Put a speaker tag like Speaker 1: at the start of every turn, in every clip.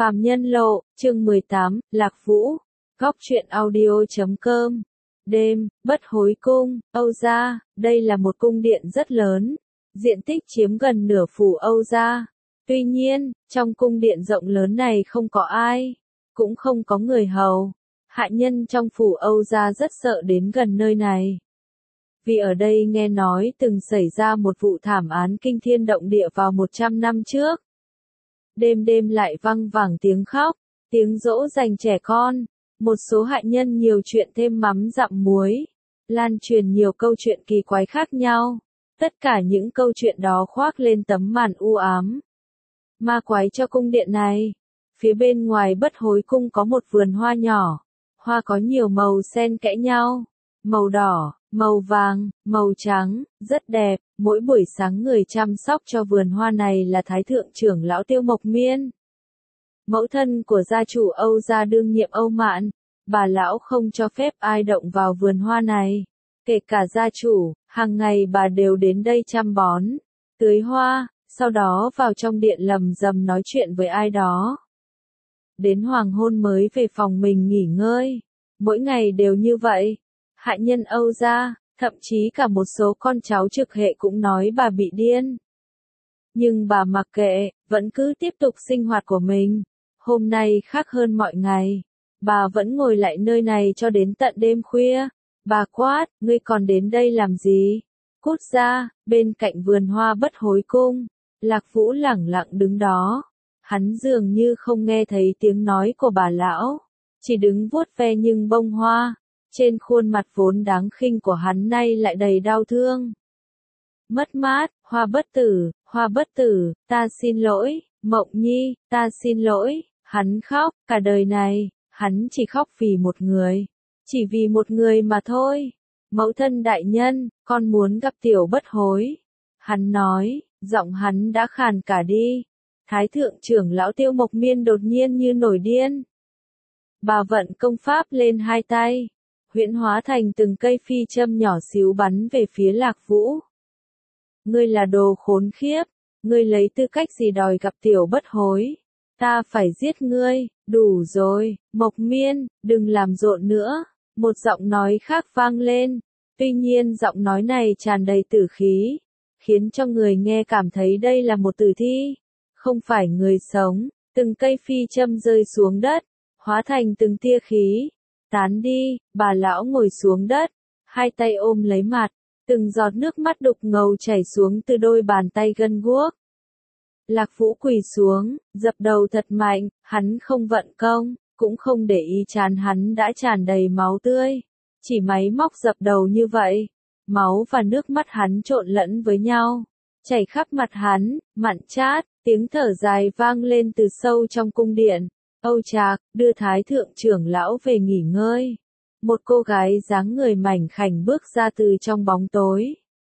Speaker 1: Phàm Nhân Lộ, chương 18, Lạc Vũ, Góc truyện audio.com. Đêm, Bất Hối Cung, Âu Gia, đây là một cung điện rất lớn, diện tích chiếm gần nửa phủ Âu Gia. Tuy nhiên, trong cung điện rộng lớn này không có ai, cũng không có người hầu. Hạ nhân trong phủ Âu Gia rất sợ đến gần nơi này. Vì ở đây nghe nói từng xảy ra một vụ thảm án kinh thiên động địa vào 100 năm trước. Đêm đêm lại văng vẳng tiếng khóc, tiếng dỗ dành trẻ con, một số hạ nhân nhiều chuyện thêm mắm dặm muối, lan truyền nhiều câu chuyện kỳ quái khác nhau. Tất cả những câu chuyện đó khoác lên tấm màn u ám, ma quái cho cung điện này. Phía bên ngoài Bất Hối Cung có một vườn hoa nhỏ, hoa có nhiều màu xen kẽ nhau, màu đỏ, màu vàng, màu trắng, rất đẹp. Mỗi buổi sáng người chăm sóc cho vườn hoa này là Thái Thượng trưởng lão Tiêu Mộc Miên. Mẫu thân của gia chủ Âu Gia đương nhiệm Âu Mạn, bà lão không cho phép ai động vào vườn hoa này. Kể cả gia chủ, hàng ngày bà đều đến đây chăm bón, tưới hoa, sau đó vào trong điện lầm rầm nói chuyện với ai đó. Đến hoàng hôn mới về phòng mình nghỉ ngơi. Mỗi ngày đều như vậy. Hạ nhân Âu Gia, thậm chí cả một số con cháu trực hệ cũng nói bà bị điên. Nhưng bà mặc kệ, vẫn cứ tiếp tục sinh hoạt của mình. Hôm nay khác hơn mọi ngày. Bà vẫn ngồi lại nơi này cho đến tận đêm khuya. Bà quát, ngươi còn đến đây làm gì? Cút ra. Bên cạnh vườn hoa Bất Hối Cung, Lạc Vũ lẳng lặng đứng đó. Hắn dường như không nghe thấy tiếng nói của bà lão, chỉ đứng vuốt ve những bông hoa. Trên khuôn mặt vốn đáng khinh của hắn nay lại đầy đau thương. Mất mát, hoa bất tử, ta xin lỗi, Mộng Nhi, ta xin lỗi. Hắn khóc, cả đời này, hắn chỉ khóc vì một người. Chỉ vì một người mà thôi. Mẫu thân đại nhân, con muốn gặp Tiểu Bất Hối. Hắn nói, giọng hắn đã khàn cả đi. Thái thượng trưởng lão Tiêu Mộc Miên đột nhiên như nổi điên. Bà vận công pháp lên hai tay, huyễn hóa thành từng cây phi châm nhỏ xíu bắn về phía Lạc Vũ. Ngươi là đồ khốn khiếp, ngươi lấy tư cách gì đòi gặp Tiểu Bất Hối? Ta phải giết ngươi, đủ rồi, Mộc Miên, đừng làm rộn nữa. Một giọng nói khác vang lên, tuy nhiên giọng nói này tràn đầy tử khí, khiến cho người nghe cảm thấy đây là một tử thi, không phải người sống. Từng cây phi châm rơi xuống đất, hóa thành từng tia khí. Tán đi. Bà lão ngồi xuống đất, hai tay ôm lấy mặt, từng giọt nước mắt đục ngầu chảy xuống từ đôi bàn tay gân guốc. Lạc Vũ quỳ xuống, dập đầu thật mạnh, hắn không vận công, cũng không để ý trán hắn đã tràn đầy máu tươi. Chỉ máy móc dập đầu như vậy, máu và nước mắt hắn trộn lẫn với nhau, chảy khắp mặt hắn, mặn chát. Tiếng thở dài vang lên từ sâu trong cung điện. Âu Trạc, đưa Thái thượng trưởng lão về nghỉ ngơi. Một cô gái dáng người mảnh khảnh bước ra từ trong bóng tối.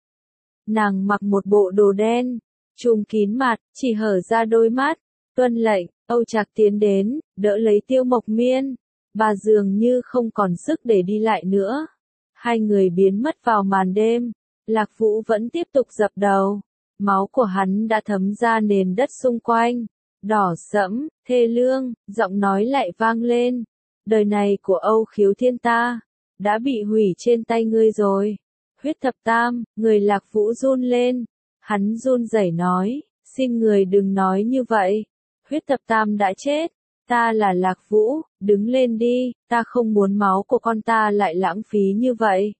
Speaker 1: Nàng mặc một bộ đồ đen, trùm kín mặt, chỉ hở ra đôi mắt. Tuân lệnh. Âu Trạc tiến đến, đỡ lấy Tiêu Mộc Miên. Bà dường như không còn sức để đi lại nữa. Hai người biến mất vào màn đêm. Lạc Vũ vẫn tiếp tục dập đầu. Máu của hắn đã thấm ra nền đất xung quanh. Đỏ sẫm, thê lương, giọng nói lại vang lên. Đời này của Âu Khiếu Thiên ta đã bị hủy trên tay ngươi rồi. Huyết thập tam, người Lạc Vũ run lên. Hắn run rẩy nói, xin người đừng nói như vậy. Huyết thập tam đã chết. Ta là Lạc Vũ, đứng lên đi, ta không muốn máu của con ta lại lãng phí như vậy.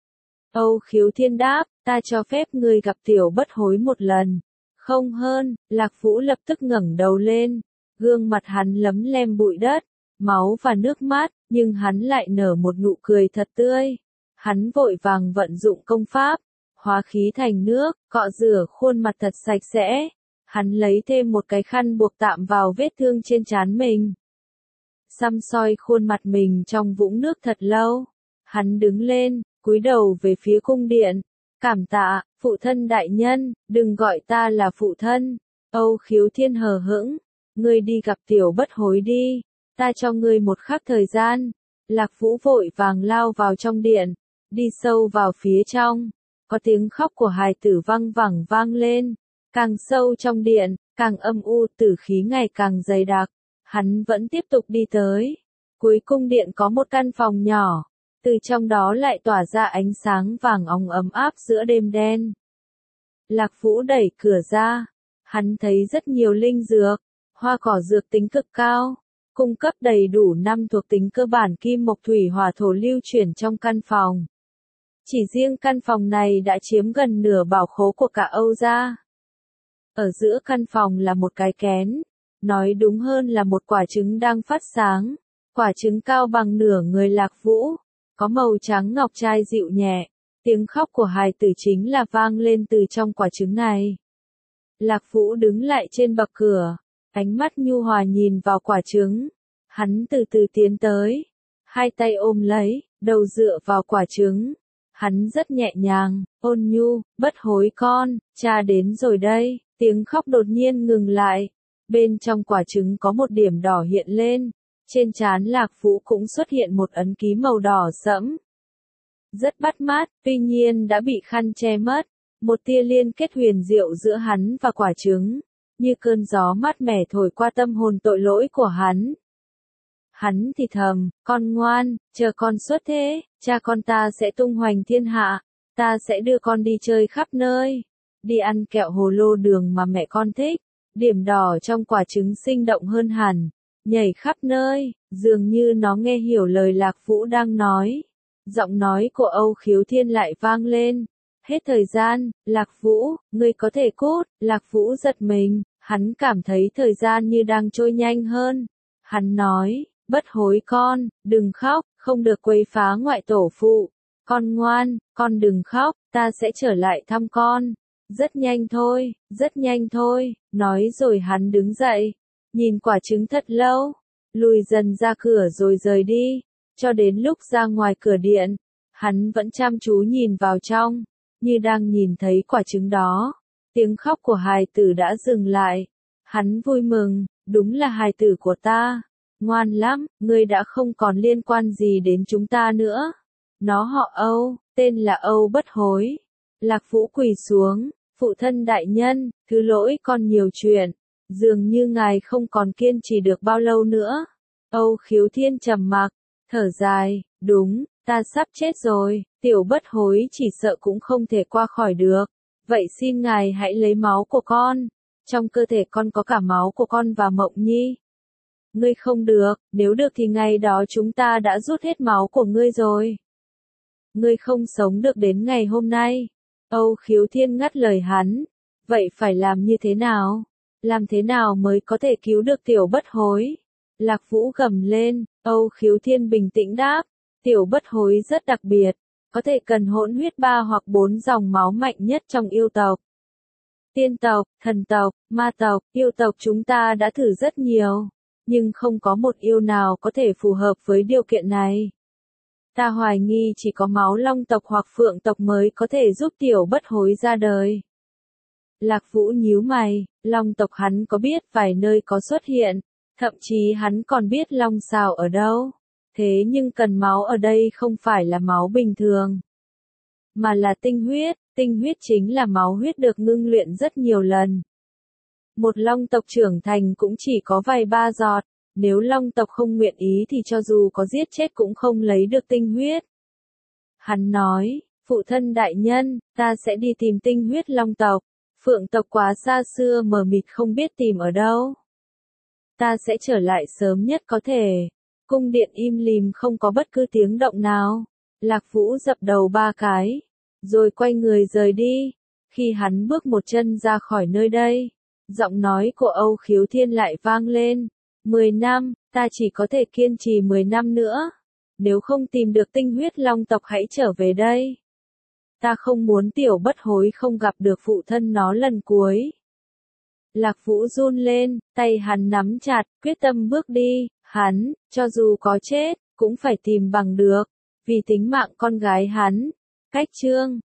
Speaker 1: Âu Khiếu Thiên đáp, ta cho phép ngươi gặp Tiểu Bất Hối một lần. Không hơn. Lạc Vũ lập tức ngẩng đầu lên, gương mặt hắn lấm lem bụi đất, máu và nước mắt, nhưng hắn lại nở một nụ cười thật tươi. Hắn vội vàng vận dụng công pháp, hóa khí thành nước, cọ rửa khuôn mặt thật sạch sẽ. Hắn lấy thêm một cái khăn buộc tạm vào vết thương trên trán mình. Săm soi khuôn mặt mình trong vũng nước thật lâu. Hắn đứng lên, cúi đầu về phía cung điện. Cảm tạ, phụ thân đại nhân, đừng gọi ta là phụ thân. Âu Khiếu Thiên hờ hững, ngươi đi gặp Tiểu Bất Hối đi, ta cho ngươi một khắc thời gian. Lạc Vũ vội vàng lao vào trong điện, đi sâu vào phía trong, có tiếng khóc của hài tử văng vẳng vang lên. Càng sâu trong điện, càng âm u, tử khí ngày càng dày đặc. Hắn vẫn tiếp tục đi tới. Cuối cung điện có một căn phòng nhỏ, từ trong đó lại tỏa ra ánh sáng vàng óng ấm áp giữa đêm đen. Lạc Vũ đẩy cửa ra, hắn thấy rất nhiều linh dược, hoa cỏ dược tính cực cao, cung cấp đầy đủ 5 thuộc tính cơ bản kim mộc thủy hỏa thổ lưu chuyển trong căn phòng. Chỉ riêng căn phòng này đã chiếm gần nửa bảo khố của cả Âu gia. Ở giữa căn phòng là một cái kén, nói đúng hơn là một quả trứng đang phát sáng. Quả trứng cao bằng nửa người Lạc Vũ, có màu trắng ngọc trai dịu nhẹ, tiếng khóc của hài tử chính là vang lên từ trong quả trứng này. Lạc Vũ đứng lại trên bậc cửa, ánh mắt nhu hòa nhìn vào quả trứng. Hắn từ từ tiến tới, hai tay ôm lấy, đầu dựa vào quả trứng. Hắn rất nhẹ nhàng, ôn nhu, bất hối con, cha đến rồi đây. Tiếng khóc đột nhiên ngừng lại. Bên trong quả trứng có một điểm đỏ hiện lên. Trên trán Lạc Vũ cũng xuất hiện một ấn ký màu đỏ sẫm. Rất bắt mắt, tuy nhiên đã bị khăn che mất. Một tia liên kết huyền diệu giữa hắn và quả trứng, như cơn gió mát mẻ thổi qua tâm hồn tội lỗi của hắn. Hắn thì thầm, con ngoan, chờ con xuất thế, cha con ta sẽ tung hoành thiên hạ, ta sẽ đưa con đi chơi khắp nơi, đi ăn kẹo hồ lô đường mà mẹ con thích. Điểm đỏ trong quả trứng sinh động hơn hẳn, nhảy khắp nơi, dường như nó nghe hiểu lời Lạc Vũ đang nói. Giọng nói của Âu Khiếu Thiên lại vang lên. Hết thời gian, Lạc Vũ, ngươi có thể cút. Lạc Vũ giật mình, hắn cảm thấy thời gian như đang trôi nhanh hơn. Hắn nói, bất hối con, đừng khóc, không được quấy phá ngoại tổ phụ. Con ngoan, con đừng khóc, ta sẽ trở lại thăm con. Rất nhanh thôi, nói rồi hắn đứng dậy, nhìn quả trứng thật lâu, lùi dần ra cửa rồi rời đi, cho đến lúc ra ngoài cửa điện, hắn vẫn chăm chú nhìn vào trong, như đang nhìn thấy quả trứng đó. Tiếng khóc của hài tử đã dừng lại, hắn vui mừng, đúng là hài tử của ta, ngoan lắm, ngươi đã không còn liên quan gì đến chúng ta nữa. Nó họ Âu, tên là Âu Bất Hối. Lạc Vũ quỳ xuống, phụ thân đại nhân, thứ lỗi con nhiều chuyện, dường như ngài không còn kiên trì được bao lâu nữa. Âu Khiếu Thiên trầm mặc, thở dài, đúng, ta sắp chết rồi, tiểu Bất Hối chỉ sợ cũng không thể qua khỏi được. Vậy xin ngài hãy lấy máu của con, trong cơ thể con có cả máu của con và Mộng Nhi. Ngươi không được, nếu được thì ngày đó chúng ta đã rút hết máu của ngươi rồi. Ngươi không sống được đến ngày hôm nay. Âu Khiếu Thiên ngắt lời hắn. Vậy phải làm như thế nào? Làm thế nào mới có thể cứu được tiểu Bất Hối? Lạc Vũ gầm lên. Âu Khiếu Thiên bình tĩnh đáp. Tiểu Bất Hối rất đặc biệt, có thể cần hỗn huyết 3 hoặc 4 dòng máu mạnh nhất trong yêu tộc. Tiên tộc, thần tộc, ma tộc, yêu tộc chúng ta đã thử rất nhiều, nhưng không có một yêu nào có thể phù hợp với điều kiện này. Ta hoài nghi chỉ có máu long tộc hoặc phượng tộc mới có thể giúp tiểu Bất Hối ra đời. Lạc Vũ nhíu mày, long tộc hắn có biết vài nơi có xuất hiện, thậm chí hắn còn biết long xào ở đâu. Thế nhưng cần máu ở đây không phải là máu bình thường, mà là tinh huyết chính là máu huyết được ngưng luyện rất nhiều lần. Một long tộc trưởng thành cũng chỉ có vài ba giọt, nếu long tộc không nguyện ý thì cho dù có giết chết cũng không lấy được tinh huyết. Hắn nói, phụ thân đại nhân, ta sẽ đi tìm tinh huyết long tộc, phượng tộc quá xa xưa mờ mịt không biết tìm ở đâu. Ta sẽ trở lại sớm nhất có thể. Cung điện im lìm không có bất cứ tiếng động nào. Lạc Vũ dập đầu 3 cái, rồi quay người rời đi. Khi hắn bước một chân ra khỏi nơi đây, giọng nói của Âu Khiếu Thiên lại vang lên. 10 năm, ta chỉ có thể kiên trì 10 năm nữa. Nếu không tìm được tinh huyết long tộc hãy trở về đây. Ta không muốn tiểu Bất Hối không gặp được phụ thân nó lần cuối. Lạc Vũ run lên, tay hắn nắm chặt, quyết tâm bước đi. Hắn, cho dù có chết, cũng phải tìm bằng được, vì tính mạng con gái hắn. Cách chương